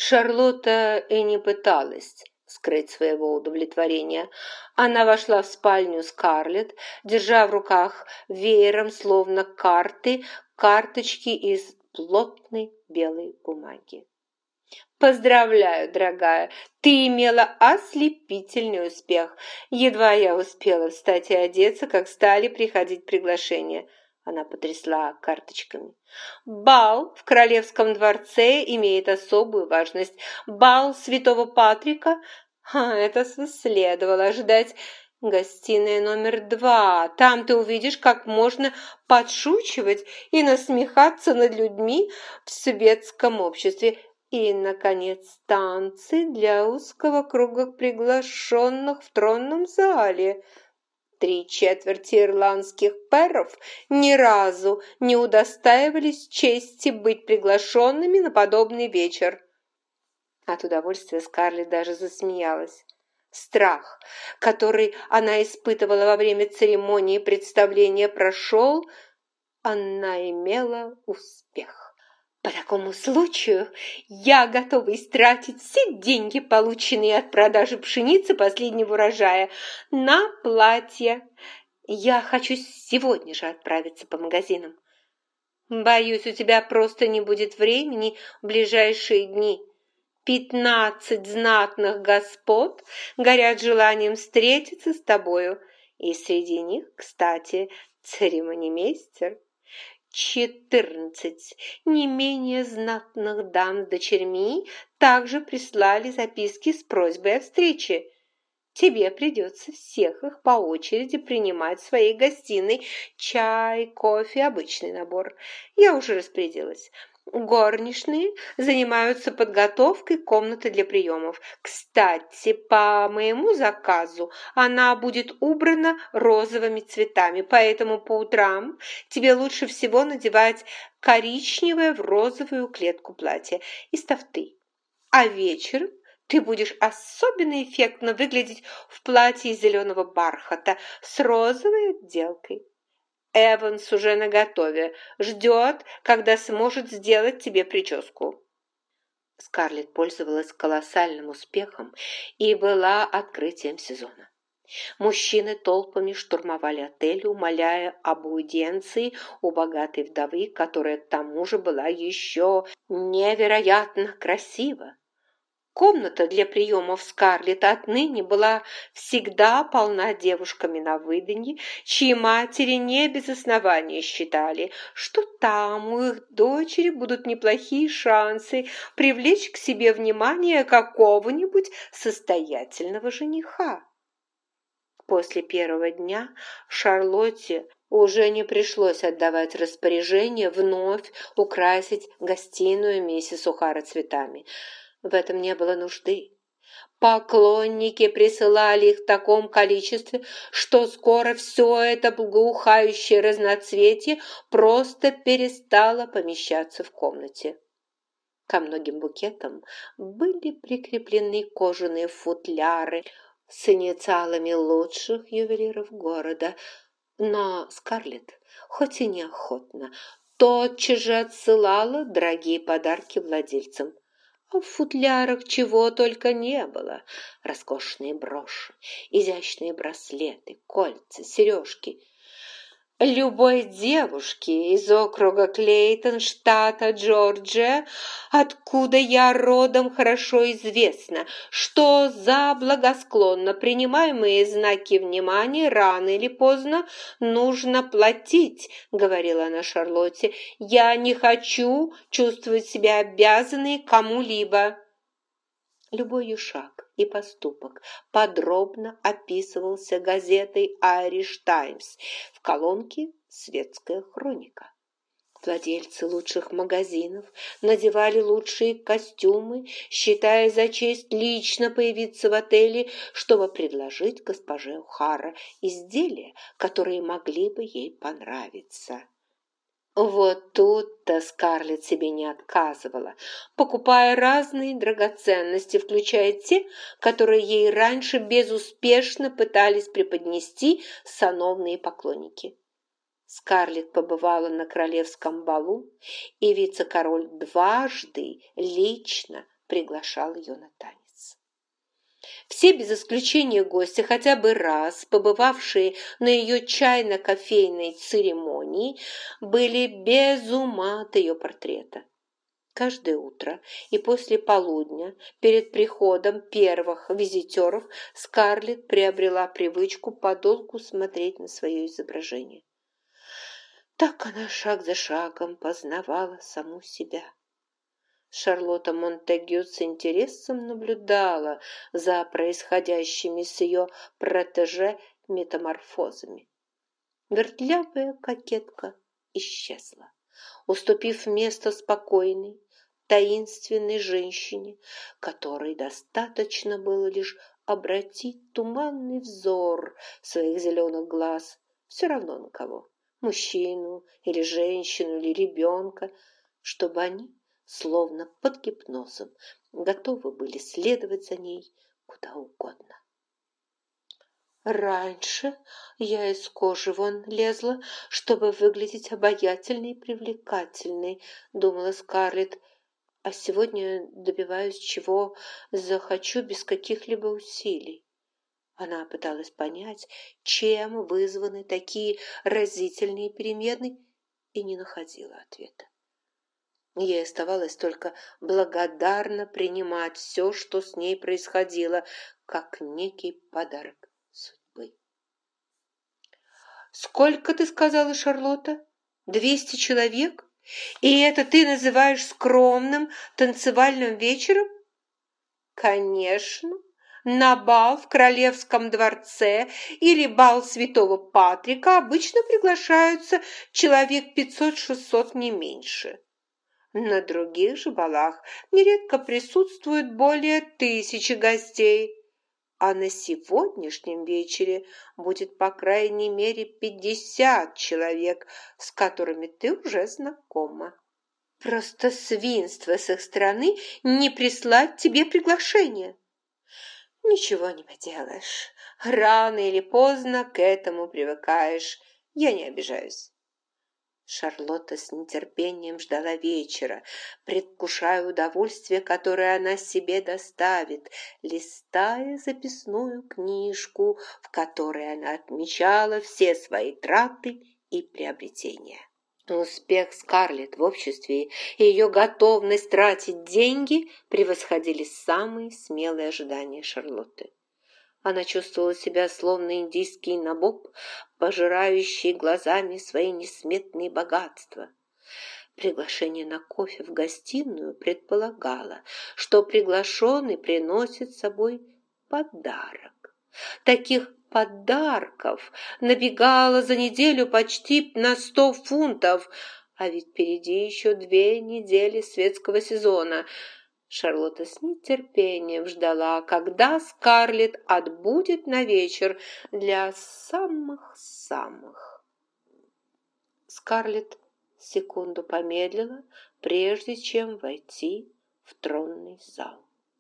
Шарлотта и не пыталась скрыть своего удовлетворения. Она вошла в спальню Скарлетт, держа в руках веером, словно карточки из плотной белой бумаги. «Поздравляю, дорогая, ты имела ослепительный успех. Едва я успела встать и одеться, как стали приходить приглашения». Она потрясла карточками. «Бал в Королевском дворце имеет особую важность. Бал Святого Патрика? Это следовало ожидать. Гостиная номер 2. Там ты увидишь, как можно подшучивать и насмехаться над людьми в светском обществе. И, наконец, танцы для узкого круга приглашенных в тронном зале. 3/4 ирландских пэров ни разу не удостаивались чести быть приглашенными на подобный вечер». От удовольствия Скарлетт даже засмеялась. Страх, который она испытывала во время церемонии представления, прошел, она имела успех. «По такому случаю я готова истратить все деньги, полученные от продажи пшеницы последнего урожая, на платье. Я хочу сегодня же отправиться по магазинам. Боюсь, у тебя просто не будет времени в ближайшие дни. 15 знатных господ горят желанием встретиться с тобою, и среди них, кстати, церемонимейстер. 14 не менее знатных дам с дочерьми также прислали записки с просьбой о встрече. Тебе придется всех их по очереди принимать в своей гостиной. Чай, кофе, обычный набор. Я уже распорядилась. Горничные занимаются подготовкой комнаты для приемов. Кстати, по моему заказу она будет убрана розовыми цветами, поэтому по утрам тебе лучше всего надевать коричневое в розовую клетку платье из тафты. А вечером ты будешь особенно эффектно выглядеть в платье из зеленого бархата с розовой отделкой. Эванс уже наготове, ждет, когда сможет сделать тебе прическу». Скарлетт пользовалась колоссальным успехом и была открытием сезона. Мужчины толпами штурмовали отель, умоляя об аудиенции у богатой вдовы, которая к тому же была еще невероятно красива. Комната для приемов Скарлетт отныне была всегда полна девушками на выданье, чьи матери не без основания считали, что там у их дочери будут неплохие шансы привлечь к себе внимание какого-нибудь состоятельного жениха. После первого дня Шарлотте уже не пришлось отдавать распоряжение вновь украсить гостиную миссис О'Хара цветами. В этом не было нужды. Поклонники присылали их в таком количестве, что скоро все это благоухающее разноцветие просто перестало помещаться в комнате. Ко многим букетам были прикреплены кожаные футляры с инициалами лучших ювелиров города, но Скарлетт, хоть и неохотно, тотчас же отсылала дорогие подарки владельцам. А в футлярах чего только не было. Роскошные броши, изящные браслеты, кольца, сережки. Любой девушке из округа Клейтон, штата Джорджия, откуда я родом, хорошо известно, что за благосклонно принимаемые знаки внимания рано или поздно нужно платить, говорила она Шарлотте. Я не хочу чувствовать себя обязанной кому-либо. Любой ее шаг и поступок подробно описывался газетой «Irish Times» в колонке «Светская хроника». Владельцы лучших магазинов надевали лучшие костюмы, считая за честь лично появиться в отеле, чтобы предложить госпоже О'Хара изделия, которые могли бы ей понравиться. Вот тут-то Скарлетт себе не отказывала, покупая разные драгоценности, включая те, которые ей раньше безуспешно пытались преподнести сановные поклонники. Скарлетт побывала на королевском балу, и вице-король дважды лично приглашал ее на танец. Все без исключения гости, хотя бы раз побывавшие на ее чайно-кофейной церемонии, были без ума от ее портрета. Каждое утро и после полудня, перед приходом первых визитеров, Скарлетт приобрела привычку подолгу смотреть на свое изображение. Так она шаг за шагом познавала саму себя. Шарлотта Монтегю с интересом наблюдала за происходящими с ее протеже метаморфозами. Вертлявая кокетка исчезла, уступив место спокойной, таинственной женщине, которой достаточно было лишь обратить туманный взор своих зеленых глаз, все равно на кого, мужчину или женщину или ребенка, чтобы они, словно под гипнозом, готовы были следовать за ней куда угодно. Раньше я из кожи вон лезла, чтобы выглядеть обаятельной и привлекательной, думала Скарлетт, а сегодня добиваюсь чего захочу без каких-либо усилий. Она пыталась понять, чем вызваны такие разительные перемены, и не находила ответа. Ей оставалось только благодарно принимать все, что с ней происходило, как некий подарок судьбы. «Сколько ты сказала, Шарлотта? 200 человек? И это ты называешь скромным танцевальным вечером?» «Конечно, на бал в Королевском дворце или бал Святого Патрика обычно приглашаются человек 500-600, не меньше. На других же балах нередко присутствует более 1000 гостей, а на сегодняшнем вечере будет по крайней мере 50 человек, с которыми ты уже знакома. Просто свинство с их стороны не прислать тебе приглашение. Ничего не поделаешь, рано или поздно к этому привыкаешь, я не обижаюсь». Шарлотта с нетерпением ждала вечера, предвкушая удовольствие, которое она себе доставит, листая записную книжку, в которой она отмечала все свои траты и приобретения. Успех Скарлетт в обществе и ее готовность тратить деньги превосходили самые смелые ожидания Шарлотты. Она чувствовала себя словно индийский набоб, пожирающий глазами свои несметные богатства. Приглашение на кофе в гостиную предполагало, что приглашенный приносит с собой подарок. Таких подарков набегало за неделю почти на 100 фунтов, а ведь впереди еще 2 недели светского сезона. Шарлотта с нетерпением ждала, когда Скарлетт отбудет на вечер для самых-самых. Скарлетт секунду помедлила, прежде чем войти в тронный зал.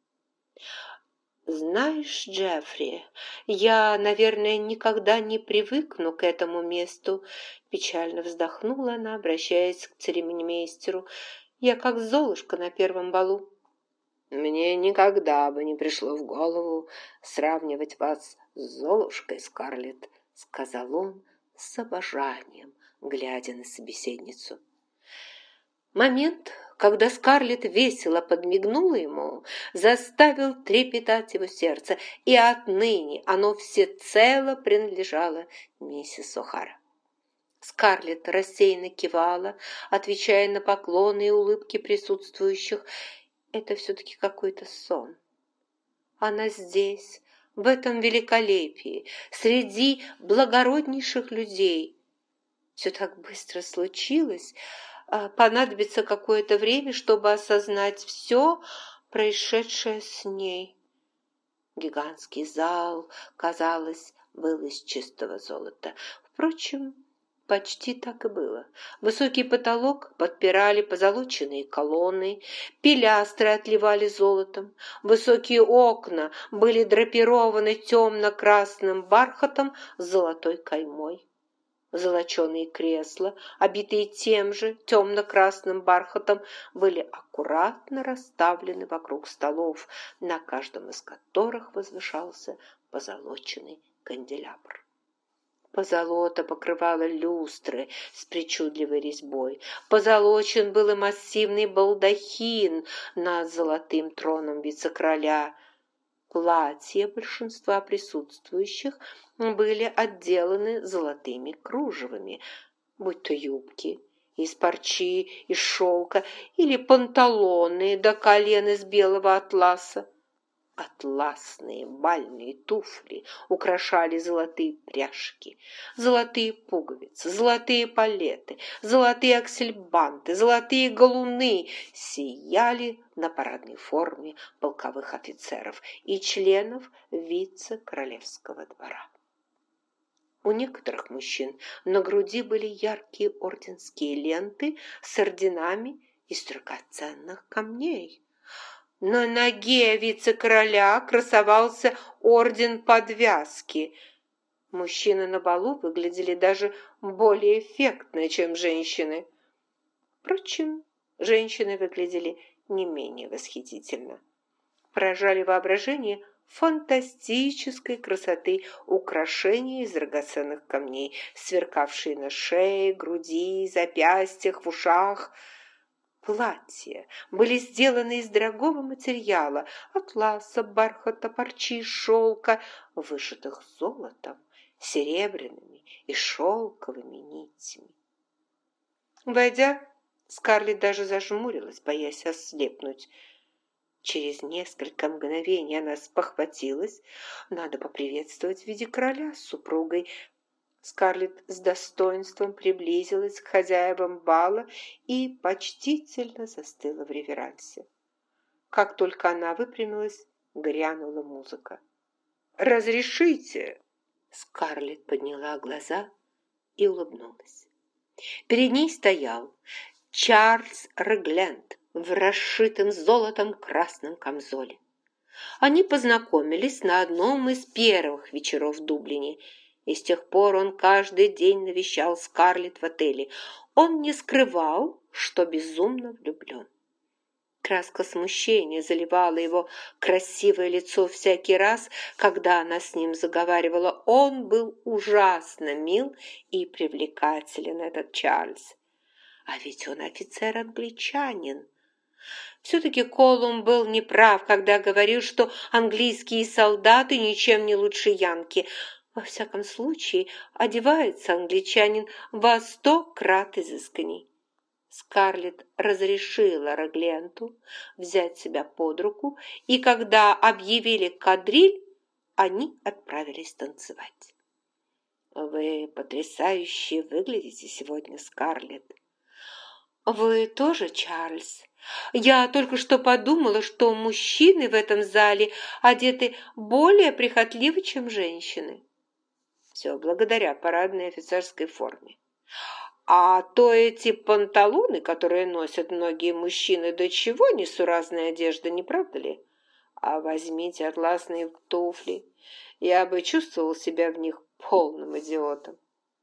«Знаешь, Джеффри, я, наверное, никогда не привыкну к этому месту», печально вздохнула она, обращаясь к церемонимейстеру. «Я как Золушка на первом балу». «Мне никогда бы не пришло в голову сравнивать вас с Золушкой, Скарлетт», сказал он с обожанием, глядя на собеседницу. Момент, когда Скарлетт весело подмигнула ему, заставил трепетать его сердце, и отныне оно всецело принадлежало миссис О'Хара. Скарлетт рассеянно кивала, отвечая на поклоны и улыбки присутствующих. Это все-таки какой-то сон. Она здесь, в этом великолепии, среди благороднейших людей. Все так быстро случилось, понадобится какое-то время, чтобы осознать все происшедшее с ней. Гигантский зал, казалось, был из чистого золота. Впрочем, почти так и было. Высокий потолок подпирали позолоченные колонны, пилястры отливали золотом, высокие окна были драпированы темно-красным бархатом с золотой каймой. Золоченые кресла, обитые тем же темно-красным бархатом, были аккуратно расставлены вокруг столов, на каждом из которых возвышался позолоченный канделябр. Позолота покрывала люстры с причудливой резьбой. Позолочен был и массивный балдахин над золотым троном вице-короля. Платья большинства присутствующих были отделаны золотыми кружевами, будь то юбки из парчи, из шелка или панталоны до колен из белого атласа. Атласные бальные туфли украшали золотые пряжки, золотые пуговицы, золотые палеты, золотые аксельбанты, золотые галуны сияли на парадной форме полковых офицеров и членов вице-королевского двора. У некоторых мужчин на груди были яркие орденские ленты с орденами из драгоценных камней. На ноге вице-короля красовался орден подвязки. Мужчины на балу выглядели даже более эффектно, чем женщины. Впрочем, женщины выглядели не менее восхитительно. Поражали воображение фантастической красоты украшения из драгоценных камней, сверкавшие на шее, груди, запястьях, в ушах. Платья были сделаны из дорогого материала, атласа, бархата, парчи, шелка, вышитых золотом, серебряными и шелковыми нитями. Войдя, Скарлетт даже зажмурилась, боясь ослепнуть. Через несколько мгновений она спохватилась. Надо поприветствовать в виде короля с супругой. Скарлетт с достоинством приблизилась к хозяевам бала и почтительно застыла в реверансе. Как только она выпрямилась, грянула музыка. «Разрешите!» Скарлетт подняла глаза и улыбнулась. Перед ней стоял Чарльз Регленд в расшитом золотом красном камзоле. Они познакомились на одном из первых вечеров в Дублине, и с тех пор он каждый день навещал Скарлетт в отеле. Он не скрывал, что безумно влюблен. Краска смущения заливала его красивое лицо всякий раз, когда она с ним заговаривала. Он был ужасно мил и привлекателен, этот Чарльз. А ведь он офицер-англичанин. Все-таки Колумб был неправ, когда говорил, что английские солдаты ничем не лучше янки. Во всяком случае, одевается англичанин во 100 крат изысканней. Скарлетт разрешила Регленту взять себя под руку, и когда объявили кадриль, они отправились танцевать. «Вы потрясающе выглядите сегодня, Скарлетт». «Вы тоже, Чарльз? Я только что подумала, что мужчины в этом зале одеты более прихотливо, чем женщины». Все благодаря парадной офицерской форме. А то эти панталоны, которые носят многие мужчины, до чего несуразная одежда, не правда ли? А возьмите атласные туфли. Я бы чувствовал себя в них полным идиотом.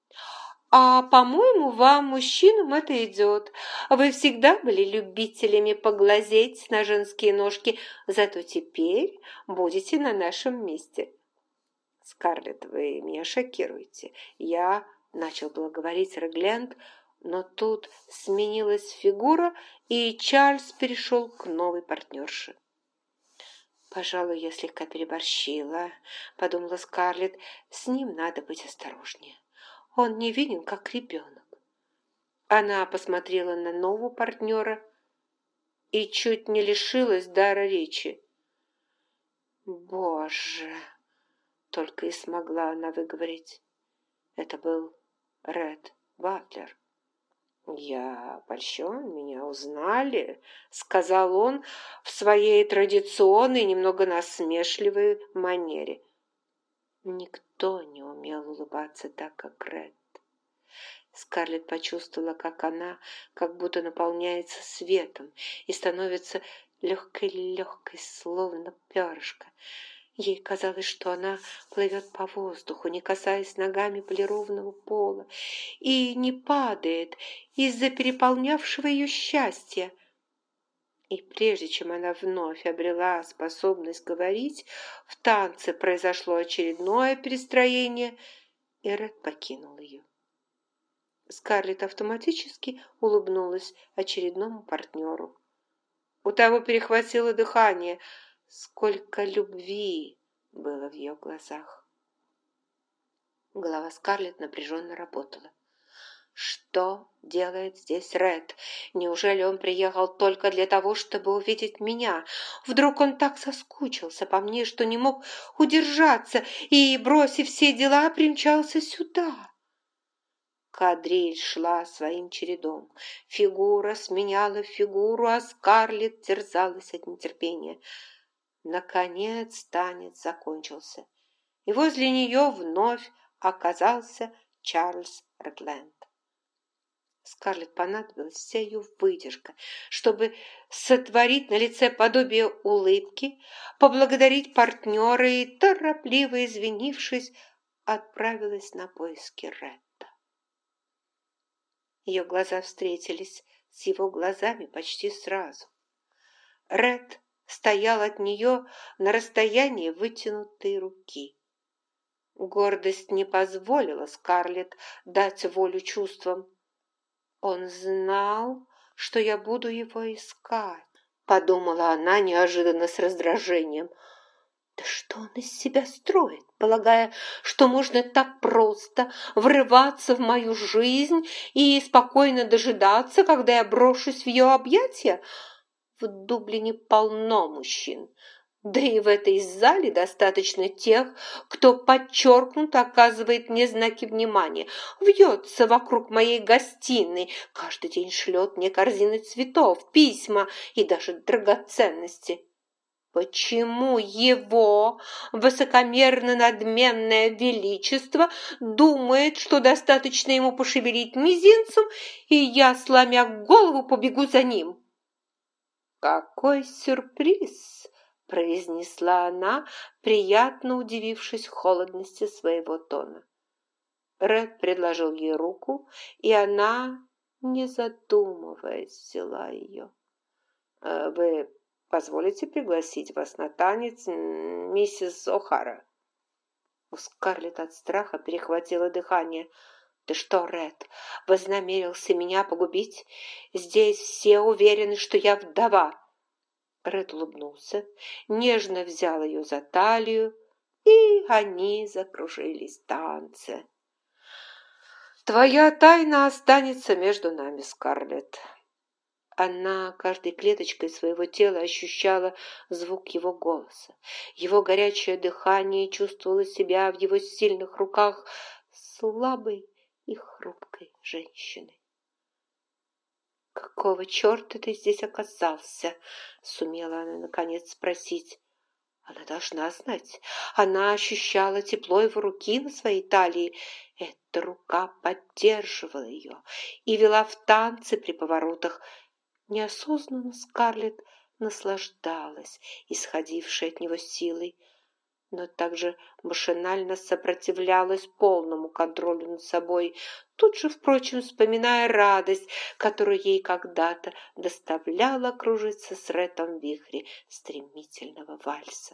А, по-моему, вам, мужчинам, это идет. Вы всегда были любителями поглазеть на женские ножки, зато теперь будете на нашем месте. Скарлетт, вы меня шокируете. Я начал было говорить Регленд, но тут сменилась фигура, и Чарльз перешел к новой партнерше. «Пожалуй, я слегка переборщила», — подумала Скарлетт. «С ним надо быть осторожнее. Он невинен, как ребенок». Она посмотрела на нового партнера и чуть не лишилась дара речи. «Боже!» — только и смогла она выговорить. Это был Ред Батлер. «Я польщен, меня узнали», — сказал он в своей традиционной, немного насмешливой манере. Никто не умел улыбаться так, как Ред. Скарлетт почувствовала, как она как будто наполняется светом и становится легкой-легкой, словно перышко. Ей казалось, что она плывет по воздуху, не касаясь ногами полированного пола, и не падает из-за переполнявшего ее счастья. И прежде чем она вновь обрела способность говорить, в танце произошло очередное перестроение, и Ред покинул ее. Скарлетт автоматически улыбнулась очередному партнеру. У того перехватило дыхание. Сколько любви было в ее глазах. Голова Скарлетт напряженно работала. Что делает здесь Ред? Неужели он приехал только для того, чтобы увидеть меня? Вдруг он так соскучился по мне, что не мог удержаться и, бросив все дела, примчался сюда? Кадриль шла своим чередом. Фигура сменяла фигуру, а Скарлетт терзалась от нетерпения. Наконец танец закончился, и возле нее вновь оказался Чарльз Редленд. Скарлетт понадобилась вся ее выдержка, чтобы сотворить на лице подобие улыбки, поблагодарить партнера и, торопливо извинившись, отправилась на поиски Ретта. Ее глаза встретились с его глазами почти сразу. Ред стоял от нее на расстоянии вытянутой руки. Гордость не позволила Скарлетт дать волю чувствам. «Он знал, что я буду его искать», — подумала она неожиданно с раздражением. «Да что он из себя строит, полагая, что можно так просто врываться в мою жизнь и спокойно дожидаться, когда я брошусь в ее объятия? В Дублине полно мужчин, да и в этой зале достаточно тех, кто подчеркнуто оказывает мне знаки внимания, вьется вокруг моей гостиной, каждый день шлет мне корзины цветов, письма и даже драгоценности. Почему его высокомерно-надменное величество думает, что достаточно ему пошевелить мизинцем, и я, сломя голову, побегу за ним?» «Какой сюрприз!» – произнесла она, приятно удивившись холодности своего тона. Ред предложил ей руку, и она, не задумываясь, взяла ее. «Вы позволите пригласить вас на танец, миссис О'Хара?» У Скарлетт от страха перехватило дыхание. «Ты что, Ред, вознамерился меня погубить? Здесь все уверены, что я вдова». Ред улыбнулся, нежно взял ее за талию, и они закружились в танце. «Твоя тайна останется между нами, Скарлетт». Она каждой клеточкой своего тела ощущала звук его голоса. Его горячее дыхание, чувствовала себя в его сильных руках слабой и хрупкой женщиной. «Какого черта ты здесь оказался?» — сумела она наконец спросить. Она должна знать. Она ощущала тепло его руки на своей талии. Эта рука поддерживала ее и вела в танцы при поворотах. Неосознанно Скарлетт наслаждалась исходившей от него силой, но также машинально сопротивлялась полному контролю над собой, тут же, впрочем, вспоминая радость, которую ей когда-то доставляла кружиться с Реттом в вихре стремительного вальса.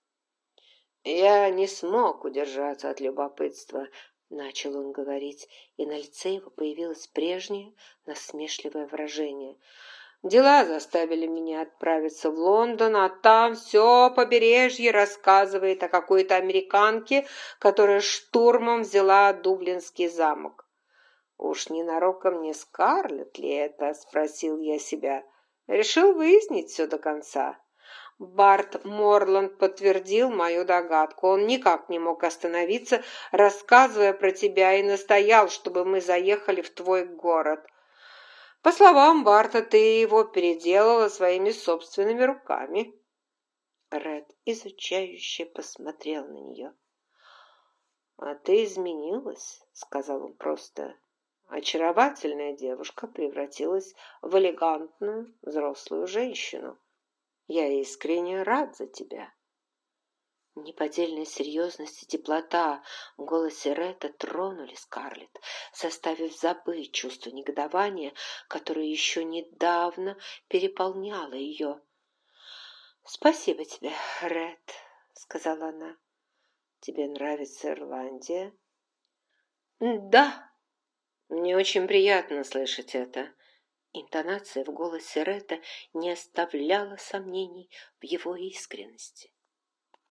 «Я не смог удержаться от любопытства», — начал он говорить, и на лице его появилось прежнее насмешливое выражение. «Дела заставили меня отправиться в Лондон, а там все побережье рассказывает о какой-то американке, которая штурмом взяла Дублинский замок. Уж ненароком не Скарлетт ли это?» — спросил я себя. Решил выяснить все до конца. Барт Морланд подтвердил мою догадку. Он никак не мог остановиться, рассказывая про тебя, и настоял, чтобы мы заехали в твой город. По словам Барта, ты его переделала своими собственными руками. Ред изучающе посмотрел на нее. «А ты изменилась», — сказал он просто. «Очаровательная девушка превратилась в элегантную взрослую женщину. Я искренне рад за тебя». Неподдельная серьезность и теплота в голосе Ретта тронули Скарлетт, заставив забыть чувство негодования, которое еще недавно переполняло ее. «Спасибо тебе, Ретт», — сказала она. «Тебе нравится Ирландия?» «Да, мне очень приятно слышать это». Интонация в голосе Ретта не оставляла сомнений в его искренности.